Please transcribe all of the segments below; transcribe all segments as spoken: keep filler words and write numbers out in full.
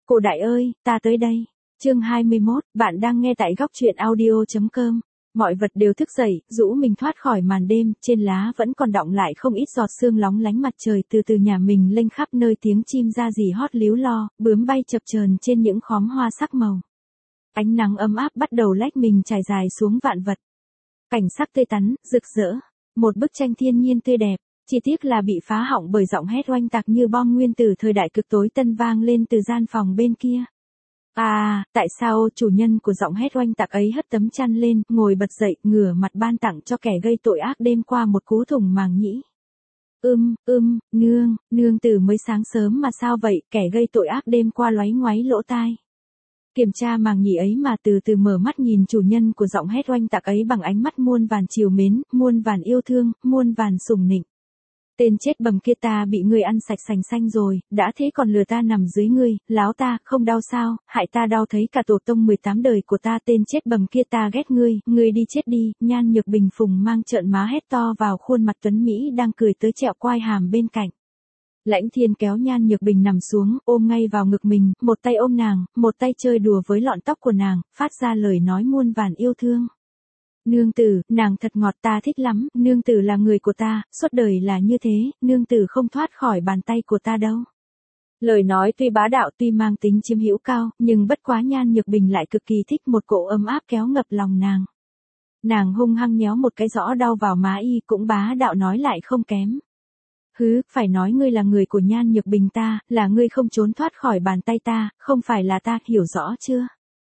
Cô đại ơi, ta tới đây. Chương hai mươi mốt, bạn đang nghe tại góc truyện audio.com. Mọi vật đều thức dậy, rũ mình thoát khỏi màn đêm, trên lá vẫn còn đọng lại không ít giọt sương lóng lánh, mặt trời từ từ nhà mình lênh khắp nơi, tiếng chim ra rỉ hót líu lo, bướm bay chập chờn trên những khóm hoa sắc màu. Ánh nắng ấm áp bắt đầu lách mình trải dài xuống vạn vật. Cảnh sắc tươi tắn, rực rỡ, một bức tranh thiên nhiên tươi đẹp. Chỉ tiếc là bị phá hỏng bởi giọng hét oanh tạc như bom nguyên tử thời đại cực tối tân vang lên từ gian phòng bên kia. À, tại sao chủ nhân của giọng hét oanh tạc ấy hất tấm chăn lên, ngồi bật dậy, ngửa mặt ban tặng cho kẻ gây tội ác đêm qua một cú thủng màng nhĩ. Ưm, ưm, nương, nương từ mới sáng sớm mà sao vậy, kẻ gây tội ác đêm qua loáy ngoáy lỗ tai. Kiểm tra màng nhĩ ấy mà từ từ mở mắt nhìn chủ nhân của giọng hét oanh tạc ấy bằng ánh mắt muôn vàn trìu mến, muôn vàn yêu thương, muôn vàn sủng nịnh. Tên chết bầm kia, ta bị ngươi ăn sạch sành xanh rồi, đã thế còn lừa ta nằm dưới ngươi, láo ta, không đau sao, hại ta đau thấy cả tổ tông mười tám đời của ta. Tên chết bầm kia, ta ghét ngươi, ngươi đi chết đi. Nhan Nhược Bình phùng mang trợn má hét to vào khuôn mặt tuấn Mỹ đang cười tới trẹo quai hàm bên cạnh. Lãnh Thiên kéo Nhan Nhược Bình nằm xuống, ôm ngay vào ngực mình, một tay ôm nàng, một tay chơi đùa với lọn tóc của nàng, phát ra lời nói muôn vàn yêu thương. Nương tử, nàng thật ngọt, ta thích lắm, nương tử là người của ta, suốt đời là như thế, nương tử không thoát khỏi bàn tay của ta đâu. Lời nói tuy bá đạo, tuy mang tính chiếm hữu cao, nhưng bất quá Nhan Nhược Bình lại cực kỳ thích, một cỗ ấm áp kéo ngập lòng nàng. Nàng hung hăng nhéo một cái rõ đau vào má y, cũng bá đạo nói lại không kém. Hứ, phải nói ngươi là người của Nhan Nhược Bình ta, là ngươi không trốn thoát khỏi bàn tay ta, không phải là ta, hiểu rõ chưa?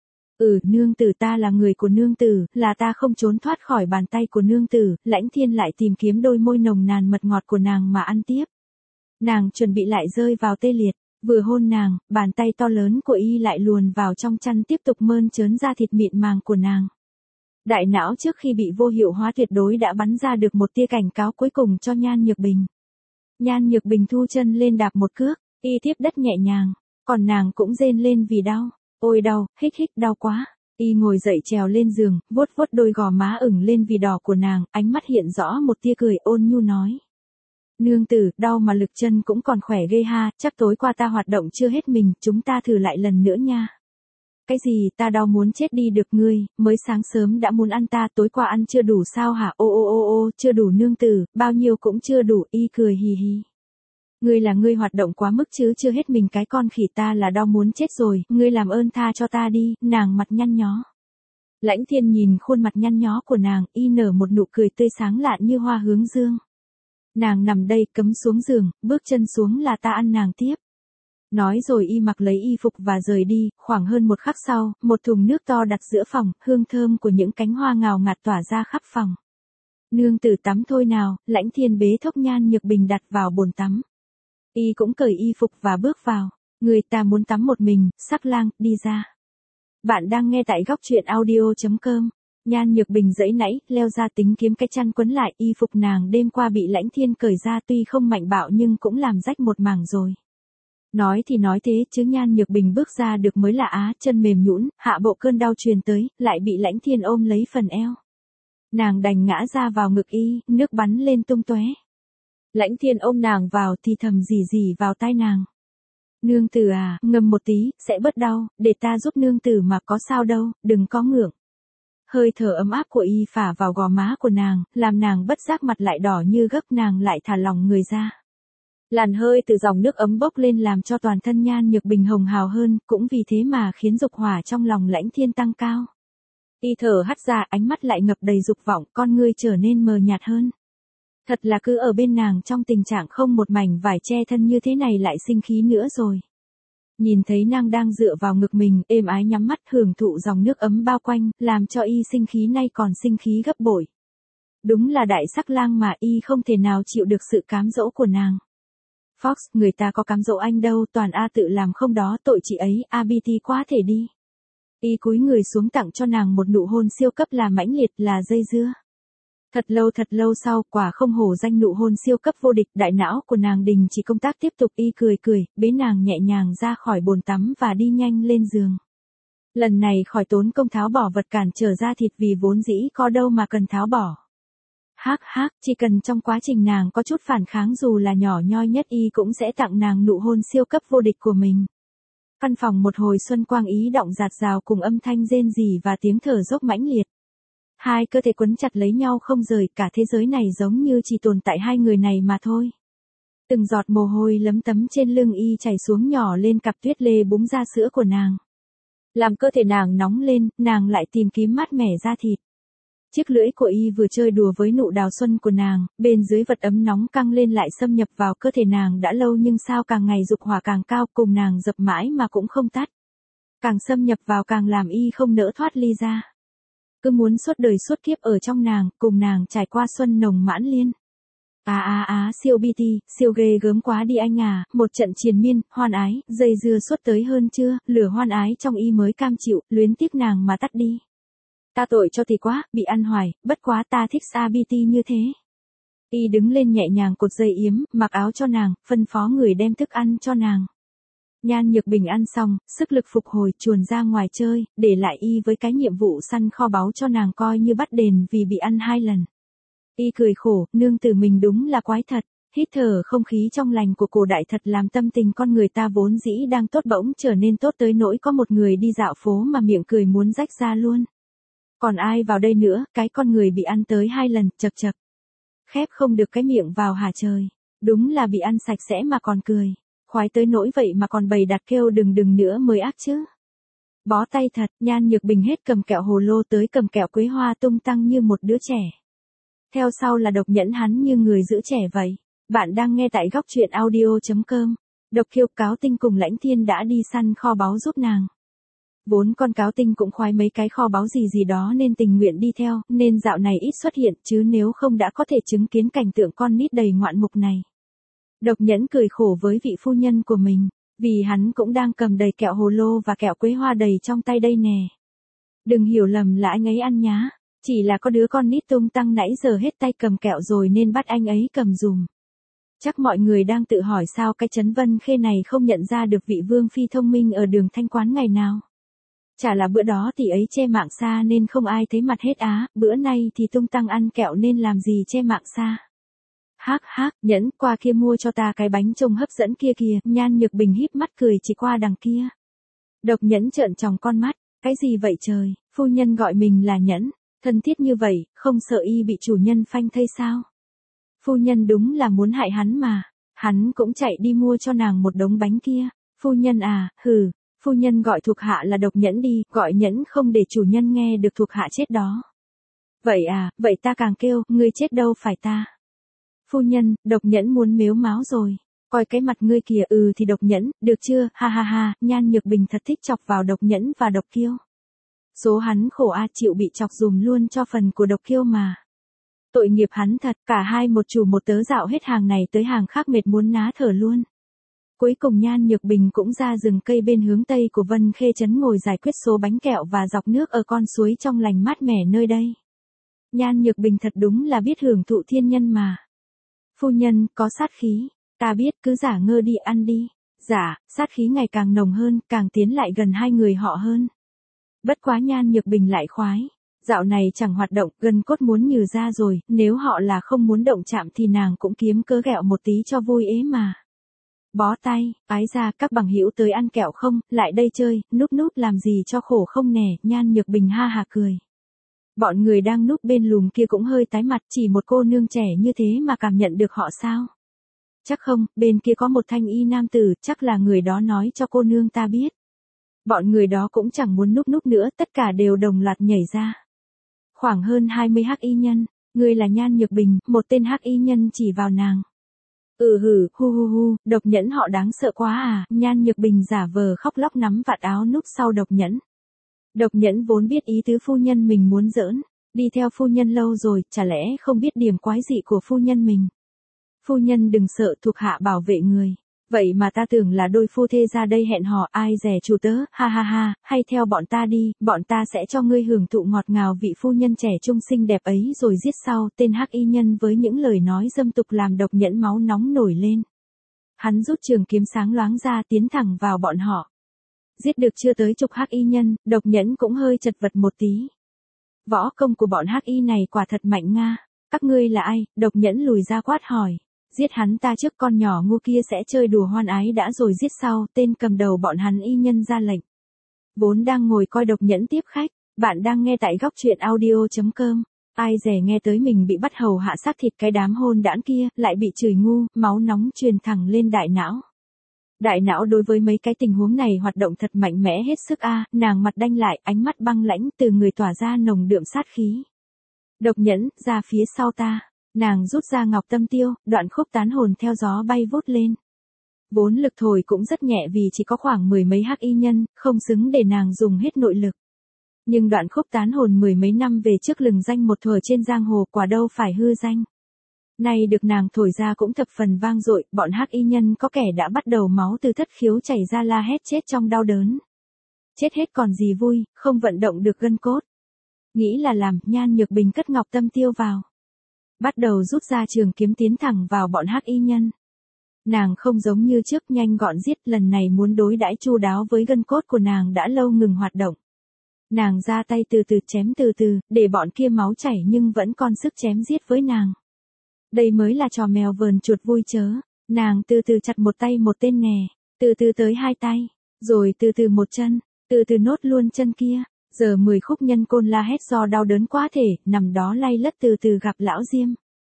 Ừ, nương tử, ta là người của nương tử, là ta không trốn thoát khỏi bàn tay của nương tử. Lãnh Thiên lại tìm kiếm đôi môi nồng nàn mật ngọt của nàng mà ăn tiếp. Nàng chuẩn bị lại rơi vào tê liệt, vừa hôn nàng, bàn tay to lớn của y lại luồn vào trong chăn tiếp tục mơn trớn da thịt mịn màng của nàng. Đại não trước khi bị vô hiệu hóa tuyệt đối đã bắn ra được một tia cảnh cáo cuối cùng cho Nhan Nhược Bình. Nhan Nhược Bình thu chân lên đạp một cước, y tiếp đất nhẹ nhàng, còn nàng cũng rên lên vì đau. Ôi đau, hích hích, đau quá. Y ngồi dậy trèo lên giường, vuốt vuốt đôi gò má ửng lên vì đỏ của nàng, ánh mắt hiện rõ một tia cười ôn nhu nói. Nương tử, đau mà lực chân cũng còn khỏe ghê ha, chắc tối qua ta hoạt động chưa hết mình, chúng ta thử lại lần nữa nha. Cái gì, ta đau muốn chết đi được, ngươi, mới sáng sớm đã muốn ăn ta, tối qua ăn chưa đủ sao hả? Ô ô ô ô, chưa đủ nương tử, bao nhiêu cũng chưa đủ. Y cười hì hì. Ngươi là ngươi hoạt động quá mức chứ chưa hết mình, cái con khỉ, ta là đau muốn chết rồi, ngươi làm ơn tha cho ta đi. Nàng mặt nhăn nhó. Lãnh Thiên nhìn khuôn mặt nhăn nhó của nàng, y nở một nụ cười tươi sáng lạn như hoa hướng dương. Nàng nằm đây, cấm xuống giường, bước chân xuống là ta ăn nàng tiếp. Nói rồi y mặc lấy y phục và rời đi. Khoảng hơn một khắc sau, một thùng nước to đặt giữa phòng, hương thơm của những cánh hoa ngào ngạt tỏa ra khắp phòng. Nương tử tắm thôi nào. Lãnh Thiên bế thốc Nhan Nhược Bình đặt vào bồn tắm. Y cũng cởi y phục và bước vào. Người ta muốn tắm một mình, Sắc Lang, đi ra. Bạn đang nghe tại góc truyện audio.com. Nhan Nhược Bình giãy nãy, leo ra tính kiếm cái chăn quấn lại. Y phục nàng đêm qua bị Lãnh Thiên cởi ra, tuy không mạnh bạo nhưng cũng làm rách một mảng rồi. Nói thì nói thế chứ Nhan Nhược Bình bước ra được mới lạ á, chân mềm nhũn, hạ bộ cơn đau truyền tới, lại bị Lãnh Thiên ôm lấy phần eo. Nàng đành ngã ra vào ngực y, nước bắn lên tung tóe. Lãnh Thiên ôm nàng vào thì thầm rỉ rỉ vào tai nàng. Nương tử à, ngâm một tí, sẽ bớt đau, để ta giúp nương tử mà, có sao đâu, đừng có ngượng. Hơi thở ấm áp của y phả vào gò má của nàng, làm nàng bất giác mặt lại đỏ như gấc, nàng lại thả lỏng người ra. Làn hơi từ dòng nước ấm bốc lên làm cho toàn thân Nhan Nhược Bình hồng hào hơn, cũng vì thế mà khiến dục hỏa trong lòng Lãnh Thiên tăng cao. Y thở hắt ra, ánh mắt lại ngập đầy dục vọng, con ngươi trở nên mờ nhạt hơn. Thật là cứ ở bên nàng trong tình trạng không một mảnh vải che thân như thế này lại sinh khí nữa rồi. Nhìn thấy nàng đang dựa vào ngực mình, êm ái nhắm mắt hưởng thụ dòng nước ấm bao quanh, làm cho y sinh khí nay còn sinh khí gấp bội. Đúng là đại sắc lang mà, y không thể nào chịu được sự cám dỗ của nàng. Fox, người ta có cám dỗ anh đâu, toàn A tự làm không đó, tội chị ấy, a bê tê quá thể đi. Y cúi người xuống tặng cho nàng một nụ hôn siêu cấp là mãnh liệt, là dây dưa. Thật lâu thật lâu sau, quả không hổ danh nụ hôn siêu cấp vô địch, đại não của nàng đình chỉ công tác tiếp tục. Y cười cười, bế nàng nhẹ nhàng ra khỏi bồn tắm và đi nhanh lên giường. Lần này khỏi tốn công tháo bỏ vật cản trở ra thịt, vì vốn dĩ có đâu mà cần tháo bỏ. Hắc hắc, chỉ cần trong quá trình nàng có chút phản kháng dù là nhỏ nhoi nhất, y cũng sẽ tặng nàng nụ hôn siêu cấp vô địch của mình. Căn phòng một hồi xuân quang ý động rạt rào cùng âm thanh rên rỉ và tiếng thở dốc mãnh liệt. Hai cơ thể quấn chặt lấy nhau không rời, cả thế giới này giống như chỉ tồn tại hai người này mà thôi. Từng giọt mồ hôi lấm tấm trên lưng y chảy xuống nhỏ lên cặp tuyết lê búng ra sữa của nàng. Làm cơ thể nàng nóng lên, nàng lại tìm kiếm mát mẻ da thịt. Chiếc lưỡi của y vừa chơi đùa với nụ đào xuân của nàng, bên dưới vật ấm nóng căng lên lại xâm nhập vào cơ thể nàng đã lâu nhưng sao càng ngày dục hỏa càng cao cùng nàng dập mãi mà cũng không tắt. Càng xâm nhập vào càng làm y không nỡ thoát ly ra. Cứ muốn suốt đời suốt kiếp ở trong nàng, cùng nàng trải qua xuân nồng mãn liên. À à à siêu bi ti, siêu ghê gớm quá đi anh à, một trận triền miên, hoan ái, dây dưa suốt tới hơn chưa, lửa hoan ái trong y mới cam chịu, luyến tiếc nàng mà tắt đi. Ta tội cho thì quá, bị ăn hoài, bất quá ta thích xa bi ti như thế. Y đứng lên nhẹ nhàng cột dây yếm, mặc áo cho nàng, phân phó người đem thức ăn cho nàng. Nhan Nhược Bình ăn xong, sức lực phục hồi, chuồn ra ngoài chơi, để lại y với cái nhiệm vụ săn kho báu cho nàng coi như bắt đền vì bị ăn hai lần. Y cười khổ, nương tử mình đúng là quái thật, hít thở không khí trong lành của cổ đại thật làm tâm tình con người ta vốn dĩ đang tốt bỗng trở nên tốt tới nỗi có một người đi dạo phố mà miệng cười muốn rách ra luôn. Còn ai vào đây nữa, cái con người bị ăn tới hai lần, chật chật. Khép không được cái miệng vào hả trời, đúng là bị ăn sạch sẽ mà còn cười. Khoái tới nỗi vậy mà còn bày đặt kêu đừng đừng nữa mới ác chứ. Bó tay thật, Nhan Nhược Bình hết cầm kẹo hồ lô tới cầm kẹo quế hoa tung tăng như một đứa trẻ. Theo sau là Độc Nhẫn hắn như người giữ trẻ vậy. Bạn đang nghe tại góc truyện audio chấm com. Độc Kiều Cáo Tinh cùng Lãnh Thiên đã đi săn kho báu giúp nàng. Vốn con Cáo Tinh cũng khoái mấy cái kho báu gì gì đó nên tình nguyện đi theo, nên dạo này ít xuất hiện chứ nếu không đã có thể chứng kiến cảnh tượng con nít đầy ngoạn mục này. Độc Nhẫn cười khổ với vị phu nhân của mình, vì hắn cũng đang cầm đầy kẹo hồ lô và kẹo quế hoa đầy trong tay đây nè. Đừng hiểu lầm là anh ấy ăn nhá, chỉ là có đứa con nít tung tăng nãy giờ hết tay cầm kẹo rồi nên bắt anh ấy cầm dùm. Chắc mọi người đang tự hỏi sao cái Trấn Vân Khê này không nhận ra được vị vương phi thông minh ở đường Thanh Quán ngày nào. Chả là bữa đó thì ấy che mạng xa nên không ai thấy mặt hết á, bữa nay thì tung tăng ăn kẹo nên làm gì che mạng xa. Hác hác, Nhẫn, qua kia mua cho ta cái bánh trông hấp dẫn kia kìa, Nhan Nhược Bình híp mắt cười chỉ qua đằng kia. Độc Nhẫn trợn tròng con mắt, cái gì vậy trời, phu nhân gọi mình là Nhẫn, thân thiết như vậy, không sợ y bị chủ nhân phanh thây sao? Phu nhân đúng là muốn hại hắn mà, hắn cũng chạy đi mua cho nàng một đống bánh kia, phu nhân à, hừ, phu nhân gọi thuộc hạ là Độc Nhẫn đi, gọi Nhẫn không để chủ nhân nghe được thuộc hạ chết đó. Vậy à, vậy ta càng kêu, ngươi chết đâu phải ta. Phu nhân, Độc Nhẫn muốn mếu máo rồi. Coi cái mặt ngươi kìa, ừ thì Độc Nhẫn, được chưa, ha ha ha, Nhan Nhược Bình thật thích chọc vào Độc Nhẫn và Độc Kiêu. Số hắn khổ a chịu bị chọc dùm luôn cho phần của Độc Kiêu mà. Tội nghiệp hắn thật, cả hai một chủ một tớ dạo hết hàng này tới hàng khác mệt muốn ná thở luôn. Cuối cùng Nhan Nhược Bình cũng ra rừng cây bên hướng tây của Vân Khê Trấn ngồi giải quyết số bánh kẹo và dọc nước ở con suối trong lành mát mẻ nơi đây. Nhan Nhược Bình thật đúng là biết hưởng thụ thiên nhân mà. Phu nhân, có sát khí, ta biết cứ giả ngơ đi ăn đi. Dạ, sát khí ngày càng nồng hơn, càng tiến lại gần hai người họ hơn. Bất quá Nhan Nhược Bình lại khoái. Dạo này chẳng hoạt động, gân cốt muốn nhừ ra rồi, nếu họ là không muốn động chạm thì nàng cũng kiếm cớ ghẹo một tí cho vui ế mà. Bó tay, ái ra các bằng hữu tới ăn kẹo không, lại đây chơi, núp núp làm gì cho khổ không nè, Nhan Nhược Bình ha hà cười. Bọn người đang núp bên lùm kia cũng hơi tái mặt, chỉ một cô nương trẻ như thế mà cảm nhận được họ sao? Chắc không, bên kia có một thanh y nam tử, chắc là người đó nói cho cô nương ta biết. Bọn người đó cũng chẳng muốn núp núp nữa, tất cả đều đồng loạt nhảy ra. Khoảng hơn hai mươi hắc y nhân, người là Nhan Nhược Bình, một tên hắc y nhân chỉ vào nàng. Ừ hử, hu hu hu, Độc Nhẫn họ đáng sợ quá à, Nhan Nhược Bình giả vờ khóc lóc nắm vạt áo núp sau Độc Nhẫn. Độc Nhẫn vốn biết ý tứ phu nhân mình muốn giỡn, đi theo phu nhân lâu rồi, chả lẽ không biết điểm quái dị của phu nhân mình. Phu nhân đừng sợ, thuộc hạ bảo vệ người. Vậy mà ta tưởng là đôi phu thê ra đây hẹn hò, ai dè chủ tớ, ha ha ha, hay theo bọn ta đi, bọn ta sẽ cho ngươi hưởng thụ ngọt ngào vị phu nhân trẻ trung xinh đẹp ấy rồi giết sau, tên hắc y nhân với những lời nói dâm tục làm Độc Nhẫn máu nóng nổi lên. Hắn rút trường kiếm sáng loáng ra tiến thẳng vào bọn họ. Giết được chưa tới chục hắc y nhân, Độc Nhẫn cũng hơi chật vật một tí. Võ công của bọn hắc y này quả thật mạnh nga, các ngươi là ai, Độc Nhẫn lùi ra quát hỏi. Giết hắn ta trước, con nhỏ ngu kia sẽ chơi đùa hoan ái đã rồi giết sau. Tên cầm đầu bọn hắn y nhân ra lệnh. Vốn đang ngồi coi độc nhẫn tiếp khách, bạn đang nghe tại góc truyện audio.com. Ai dè nghe tới mình bị bắt hầu hạ xác thịt cái đám hôn đản kia, lại bị chửi ngu, máu nóng truyền thẳng lên đại não. Đại não đối với mấy cái tình huống này hoạt động thật mạnh mẽ hết sức a, nàng mặt đanh lại, ánh mắt băng lãnh, từ người tỏa ra nồng đượm sát khí. Độc nhẫn, ra phía sau ta. Nàng rút ra ngọc tâm tiêu, đoạn khúc tán hồn theo gió bay vút lên. Vốn lực thổi cũng rất nhẹ vì chỉ có khoảng mười mấy hắc y nhân, không xứng để nàng dùng hết nội lực. Nhưng đoạn khúc tán hồn mười mấy năm về trước lừng danh một thuở trên giang hồ, quả đâu phải hư danh. Nay được nàng thổi ra cũng thập phần vang dội, bọn hắc y nhân có kẻ đã bắt đầu máu từ thất khiếu chảy ra la hét chết trong đau đớn. Chết hết còn gì vui, không vận động được gân cốt. Nghĩ là làm, Nhan Nhược Bình cất ngọc tâm tiêu vào. Bắt đầu rút ra trường kiếm tiến thẳng vào bọn hắc y nhân. Nàng không giống như trước nhanh gọn giết, lần này muốn đối đãi chu đáo với gân cốt của nàng đã lâu ngừng hoạt động. Nàng ra tay từ từ chém từ từ, để bọn kia máu chảy nhưng vẫn còn sức chém giết với nàng. Đây mới là trò mèo vờn chuột vui chớ. Nàng từ từ chặt một tay một tên nè, từ từ tới hai tay, rồi từ từ một chân, từ từ nốt luôn chân kia. Giờ mười khúc nhân côn la hét do đau đớn quá thể, nằm đó lay lất từ từ gặp lão Diêm.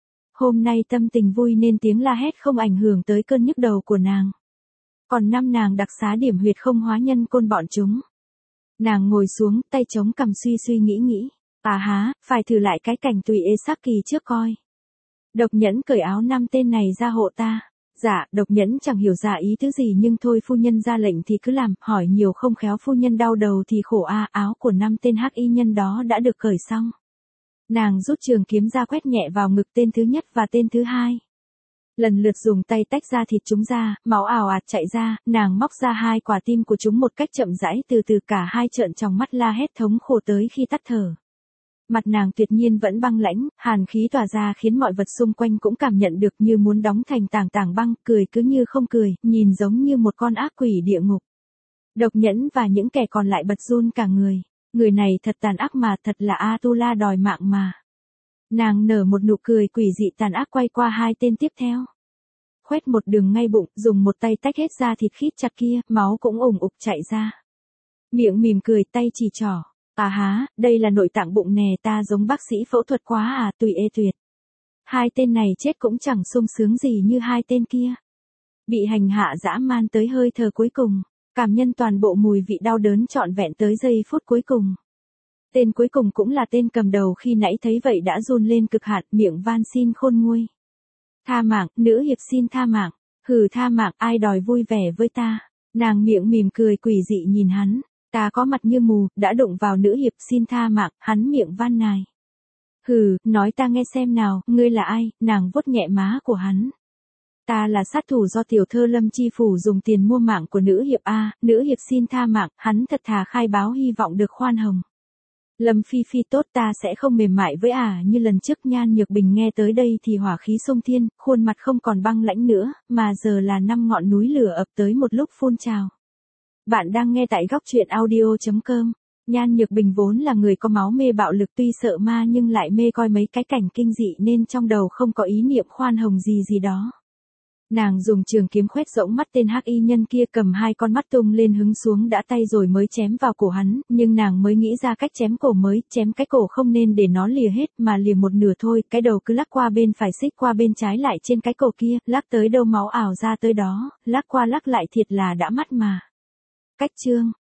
Hôm nay tâm tình vui nên tiếng la hét không ảnh hưởng tới cơn nhức đầu của nàng. Còn năm nàng đặc xá điểm huyệt không hóa nhân côn bọn chúng. Nàng ngồi xuống, tay chống cằm suy suy nghĩ nghĩ. À há, phải thử lại cái cảnh tùy ê sắc kỳ trước coi. Độc nhẫn cởi áo năm tên này ra hộ ta. Dạ, độc nhẫn chẳng hiểu ra ý thứ gì nhưng thôi phu nhân ra lệnh thì cứ làm, hỏi nhiều không khéo phu nhân đau đầu thì khổ a. Áo của năm tên hắc y nhân đó đã được cởi xong. Nàng rút trường kiếm ra quét nhẹ vào ngực tên thứ nhất và tên thứ hai. Lần lượt dùng tay tách ra thịt chúng ra, máu ào ạt chạy ra, nàng móc ra hai quả tim của chúng một cách chậm rãi, từ từ cả hai trợn tròng mắt la hét thống khổ tới khi tắt thở. Mặt nàng tuyệt nhiên vẫn băng lãnh, hàn khí tỏa ra khiến mọi vật xung quanh cũng cảm nhận được như muốn đóng thành tảng tảng băng, cười cứ như không cười, nhìn giống như một con ác quỷ địa ngục. Độc nhẫn và những kẻ còn lại bật run cả người. Người này thật tàn ác mà, thật là Atula đòi mạng mà. Nàng nở một nụ cười quỷ dị tàn ác quay qua hai tên tiếp theo. Khoét một đường ngay bụng, dùng một tay tách hết ra thịt khít chặt kia, máu cũng ủng ục chảy ra. Miệng mỉm cười, tay chỉ trỏ. À há, đây là nội tạng bụng nè, ta giống bác sĩ phẫu thuật quá à, tùy ê tuyệt. Hai tên này chết cũng chẳng sung sướng gì như hai tên kia. Bị hành hạ dã man tới hơi thở cuối cùng, cảm nhân toàn bộ mùi vị đau đớn trọn vẹn tới giây phút cuối cùng. Tên cuối cùng cũng là tên cầm đầu khi nãy thấy vậy đã run lên cực hạn, miệng van xin khôn nguôi. Tha mạng, nữ hiệp xin tha mạng, hừ tha mạng, ai đòi vui vẻ với ta. Nàng miệng mỉm cười quỷ dị nhìn hắn. Ta có mặt như mù, đã đụng vào nữ hiệp xin tha mạng, hắn miệng van nài. Hừ, nói ta nghe xem nào, ngươi là ai, nàng vuốt nhẹ má của hắn. Ta là sát thủ do tiểu thơ Lâm Chi Phủ dùng tiền mua mạng của nữ hiệp a, nữ hiệp xin tha mạng, hắn thật thà khai báo hy vọng được khoan hồng. Lâm Phi Phi tốt, ta sẽ không mềm mại với ả à, như lần trước. Nhan Nhược Bình nghe tới đây thì hỏa khí xông thiên, khuôn mặt không còn băng lãnh nữa, mà giờ là năm ngọn núi lửa ập tới một lúc phun trào. Bạn đang nghe tại góc truyện audio.com. Nhan Nhược Bình vốn là người có máu mê bạo lực, tuy sợ ma nhưng lại mê coi mấy cái cảnh kinh dị nên trong đầu không có ý niệm khoan hồng gì gì đó. Nàng dùng trường kiếm khoét rỗng mắt tên hắc y nhân kia, cầm hai con mắt tung lên hứng xuống đã tay rồi mới chém vào cổ hắn, nhưng nàng mới nghĩ ra cách chém cổ mới, chém cái cổ không nên để nó lìa hết mà lìa một nửa thôi, cái đầu cứ lắc qua bên phải xích qua bên trái lại trên cái cổ kia, lắc tới đâu máu ảo ra tới đó, lắc qua lắc lại thiệt là đã mắt mà. Cách chương